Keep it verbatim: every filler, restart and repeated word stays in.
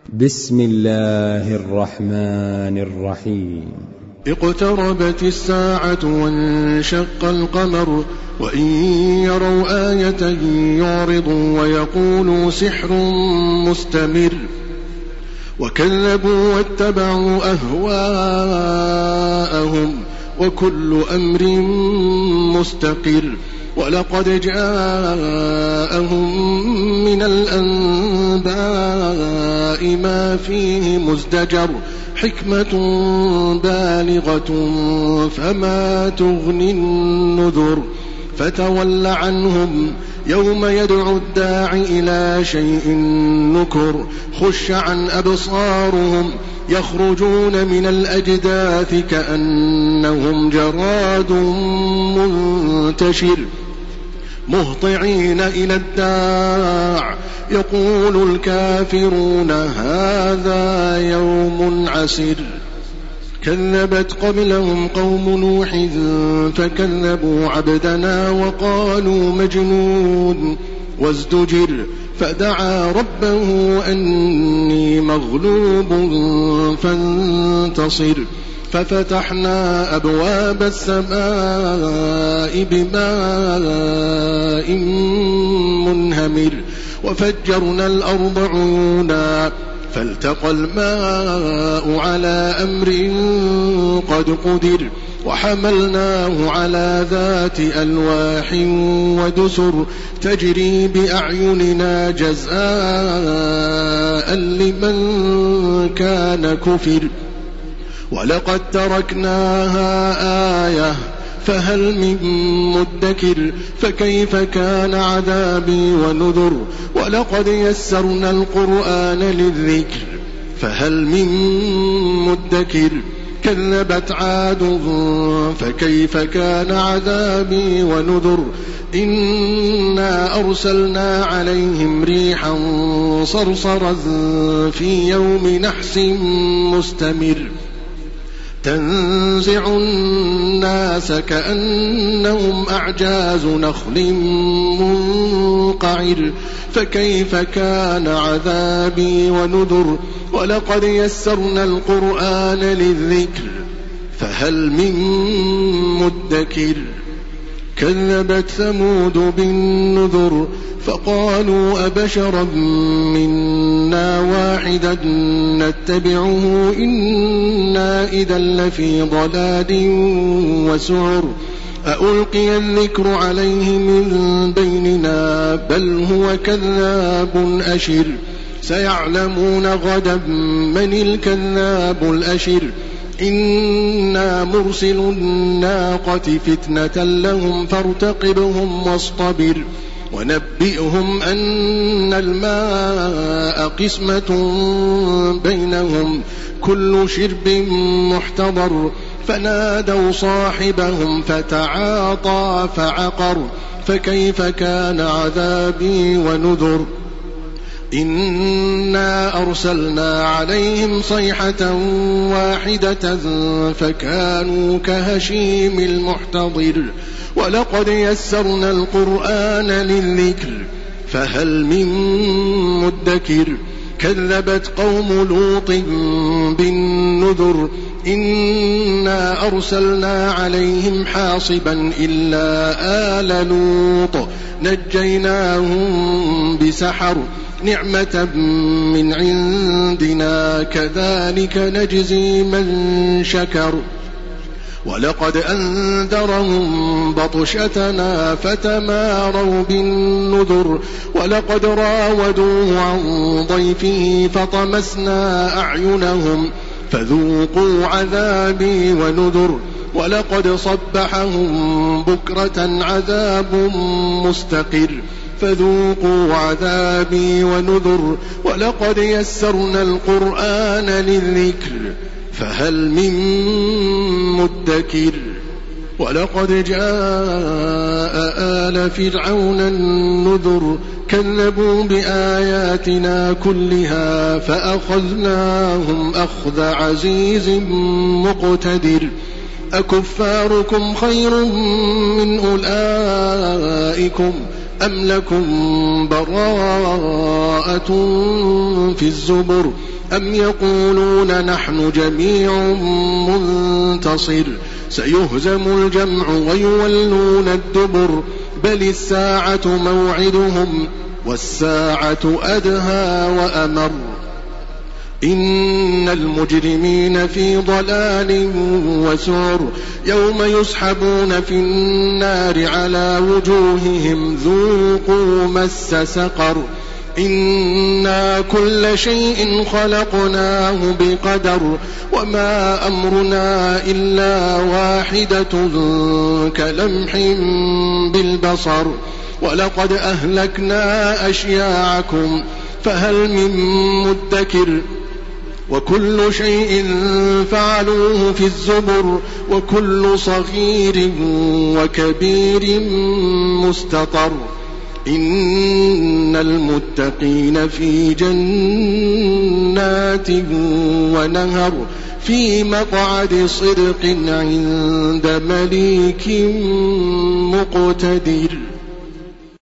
بسم الله الرحمن الرحيم. اقتربت الساعة وانشق القمر وإن يروا آية يعرضوا ويقولوا سحر مستمر وكذبوا واتبعوا أهواءهم وكل أمر مستقر ولقد جاءهم من الأنباء ما فيه مزدجر حكمة بالغة فما تغني النذر فتول عنهم يوم يدعو الداع إلى شيء نكر خش عن أبصارهم يخرجون من الأجداث كأنهم جراد منتشر مهطعين إلى الداع يقول الكافرون هذا يوم عسر كذبت قبلهم قوم نوح فكذبوا عبدنا وقالوا مجنون وازدجر فدعا ربه أني مغلوب فانتصر ففتحنا أبواب السماء بماء منهمر وفجرنا الأرض عيونا فالتقى الماء على أمر قد قدر وحملناه على ذات ألواح ودسر تجري بأعيننا جزاء لمن كان كفر ولقد تركناها آية فهل من مدكر فكيف كان عذابي ونذر ولقد يسرنا القرآن للذكر فهل من مدكر كذبت عاد فكيف كان عذابي ونذر إنا أرسلنا عليهم ريحا صرصرا في يوم نحس مستمر تنزع الناس كأنهم أعجاز نخل منقعر فكيف كان عذابي ونذر ولقد يسرنا القرآن للذكر فهل من مدكر كذبت ثمود بالنذر فقالوا أبشرا منا واحدا نتبعه إنا إذا لفي ضلال وسعر أألقي الذكر عليه من بيننا بل هو كذاب أشر سيعلمون غدا من الكذاب الأشر إنا مرسل الناقة فتنة لهم فارتقبهم واصطبر ونبئهم أن الماء قسمة بينهم كل شرب محتضر فنادوا صاحبهم فتعاطى فعقر فكيف كان عذابي ونذر إنا أرسلنا عليهم صيحة واحدة فكانوا كهشيم المحتضر ولقد يسرنا القرآن للذكر فهل من مدكر كذبت قوم لوط بالنذر إنا أرسلنا عليهم حاصبا إلا آل لوط نجيناهم بسحر نعمة من عندنا كذلك نجزي من شكر ولقد أنذرهم بطشتنا فتماروا بالنذر ولقد راودوه عن ضيفه فطمسنا أعينهم فذوقوا عذابي ونذر ولقد صبحهم بكرة عذاب مستقر فذوقوا عذابي ونذر ولقد يسرنا القرآن للذكر فهل من مدكر ولقد جاء آل فرعون النذر كذبوا بآياتنا كلها فأخذناهم أخذ عزيز مقتدر أكفاركم خير من أولئكم أم لكم براءة في الزبر أم يقولون نحن جميع منتصر سيهزم الجمع ويولون الدبر بل الساعة موعدهم والساعة أدهى وأمر إن المجرمين في ضلال وسعر يوم يسحبون في النار على وجوههم ذوقوا مس سقر إنا كل شيء خلقناه بقدر وما أمرنا إلا واحدة كلمح بالبصر ولقد أهلكنا أشياعكم فهل من مدكر وكل شيء فعلوه في الزبر وكل صغير وكبير مستطر إن المتقين في جنات ونهر في مقعد صدق عند مليك مقتدر.